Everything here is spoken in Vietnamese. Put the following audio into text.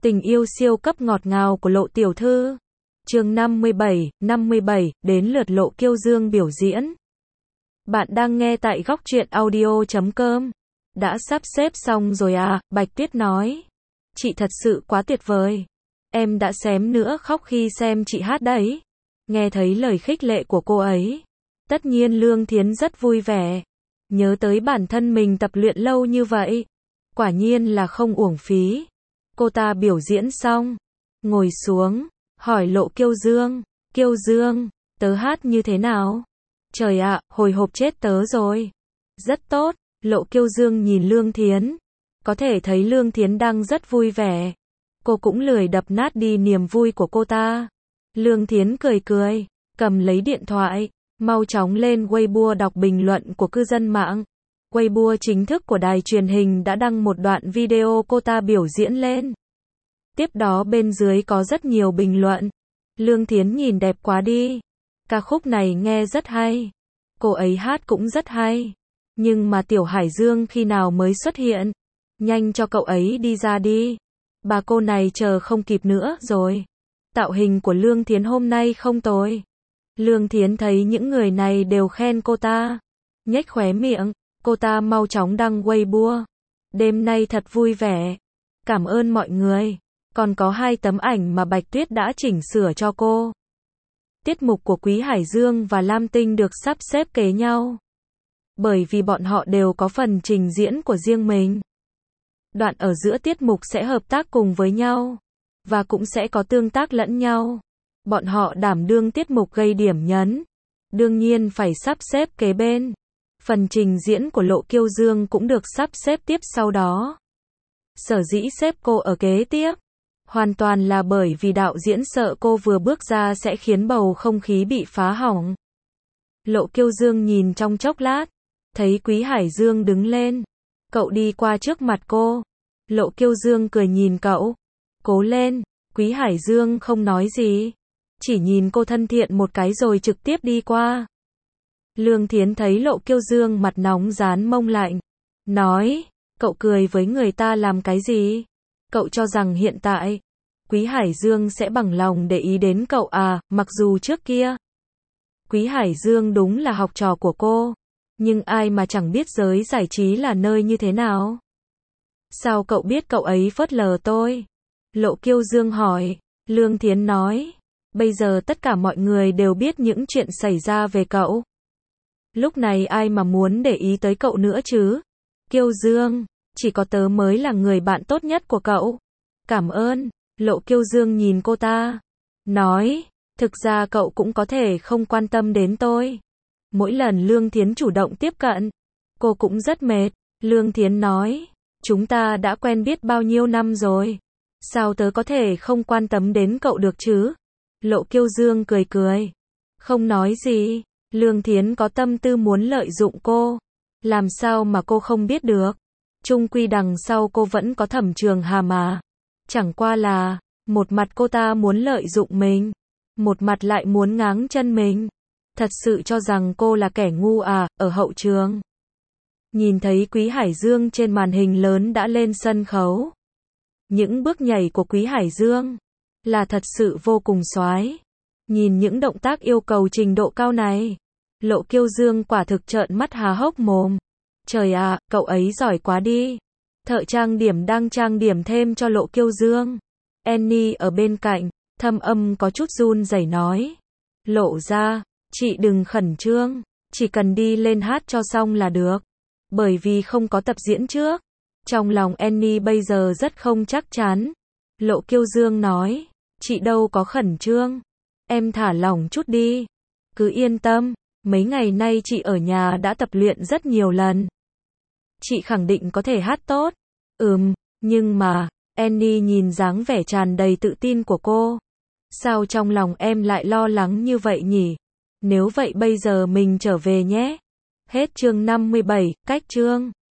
Tình yêu siêu cấp ngọt ngào của Lộ tiểu thư. Chương 57, đến lượt Lộ Kiêu Dương biểu diễn. Bạn đang nghe tại góc truyện audio.com. Đã sắp xếp xong rồi à, Bạch Tuyết nói. Chị thật sự quá tuyệt vời. Em đã xém nữa khóc khi xem chị hát đấy. Nghe thấy lời khích lệ của cô ấy. Tất nhiên Lương Thiến rất vui vẻ. Nhớ tới bản thân mình tập luyện lâu như vậy. Quả nhiên là không uổng phí. Cô ta biểu diễn xong. Ngồi xuống. Hỏi Lộ Kiêu Dương. Kiêu Dương, tớ hát như thế nào? Trời ạ, hồi hộp chết tớ rồi. Rất tốt. Lộ Kiêu Dương nhìn Lương Thiến. Có thể thấy Lương Thiến đang rất vui vẻ. Cô cũng lười đập nát đi niềm vui của cô ta. Lương Thiến cười cười. Cầm lấy điện thoại. Mau chóng lên Weibo đọc bình luận của cư dân mạng. Weibo chính thức của đài truyền hình đã đăng một đoạn video cô ta biểu diễn lên. Tiếp đó bên dưới có rất nhiều bình luận. Lương Thiến nhìn đẹp quá đi. Ca khúc này nghe rất hay. Cô ấy hát cũng rất hay. Nhưng mà Tiểu Hải Dương khi nào mới xuất hiện? Nhanh cho cậu ấy đi ra đi. Bà cô này chờ không kịp nữa rồi. Tạo hình của Lương Thiến hôm nay không tồi. Lương Thiến thấy những người này đều khen cô ta. Nhếch khóe miệng. Cô ta mau chóng đăng Weibo. Đêm nay thật vui vẻ. Cảm ơn mọi người. Còn có 2 tấm ảnh mà Bạch Tuyết đã chỉnh sửa cho cô. Tiết mục của Quý Hải Dương và Lam Tinh được sắp xếp kế nhau. Bởi vì bọn họ đều có phần trình diễn của riêng mình. Đoạn ở giữa tiết mục sẽ hợp tác cùng với nhau. Và cũng sẽ có tương tác lẫn nhau. Bọn họ đảm đương tiết mục gây điểm nhấn. Đương nhiên phải sắp xếp kế bên. Phần trình diễn của Lộ Kiêu Dương cũng được sắp xếp tiếp sau đó. Sở dĩ xếp cô ở kế tiếp. Hoàn toàn là bởi vì đạo diễn sợ cô vừa bước ra sẽ khiến bầu không khí bị phá hỏng. Lộ Kiêu Dương nhìn trong chốc lát. Thấy Quý Hải Dương đứng lên. Cậu đi qua trước mặt cô. Lộ Kiêu Dương cười nhìn cậu. Cố lên. Quý Hải Dương không nói gì. Chỉ nhìn cô thân thiện một cái rồi trực tiếp đi qua. Lương Thiến thấy Lộ Kiêu Dương mặt nóng dán mông lạnh. Nói. Cậu cười với người ta làm cái gì? Cậu cho rằng hiện tại Quý Hải Dương sẽ bằng lòng để ý đến cậu à, mặc dù trước kia Quý Hải Dương đúng là học trò của cô, nhưng ai mà chẳng biết giới giải trí là nơi như thế nào. Sao cậu biết cậu ấy phớt lờ tôi? Lộ Kiêu Dương hỏi. Lương Thiến nói. Bây giờ tất cả mọi người đều biết những chuyện xảy ra về cậu. Lúc này ai mà muốn để ý tới cậu nữa chứ? Kiêu Dương, chỉ có tớ mới là người bạn tốt nhất của cậu. Cảm ơn. Lộ Kiêu Dương nhìn cô ta. Nói. Thực ra cậu cũng có thể không quan tâm đến tôi. Mỗi lần Lương Thiến chủ động tiếp cận, cô cũng rất mệt. Lương Thiến nói. Chúng ta đã quen biết bao nhiêu năm rồi. Sao tớ có thể không quan tâm đến cậu được chứ? Lộ Kiêu Dương cười cười. Không nói gì. Lương Thiến có tâm tư muốn lợi dụng cô. Làm sao mà cô không biết được? Chung quy đằng sau cô vẫn có Thẩm Trường Hà mà. Chẳng qua là, một mặt cô ta muốn lợi dụng mình, một mặt lại muốn ngáng chân mình. Thật sự cho rằng cô là kẻ ngu à, ở hậu trường. Nhìn thấy Quý Hải Dương trên màn hình lớn đã lên sân khấu. Những bước nhảy của Quý Hải Dương là thật sự vô cùng xoái. Nhìn những động tác yêu cầu trình độ cao này, Lộ Kiêu Dương quả thực trợn mắt há hốc mồm. Trời ạ, cậu ấy giỏi quá đi. Thợ trang điểm đang trang điểm thêm cho Lộ Kiêu Dương. Annie ở bên cạnh, thâm âm có chút run rẩy nói. Lộ ra, chị đừng khẩn trương, chỉ cần đi lên hát cho xong là được. Bởi vì không có tập diễn trước. Trong lòng Annie bây giờ rất không chắc chắn. Lộ Kiêu Dương nói, chị đâu có khẩn trương. Em thả lỏng chút đi. Cứ yên tâm, mấy ngày nay chị ở nhà đã tập luyện rất nhiều lần. Chị khẳng định có thể hát tốt. Nhưng mà, Annie nhìn dáng vẻ tràn đầy tự tin của cô. Sao trong lòng em lại lo lắng như vậy nhỉ? Nếu vậy bây giờ mình trở về nhé. Hết chương 57, cách chương.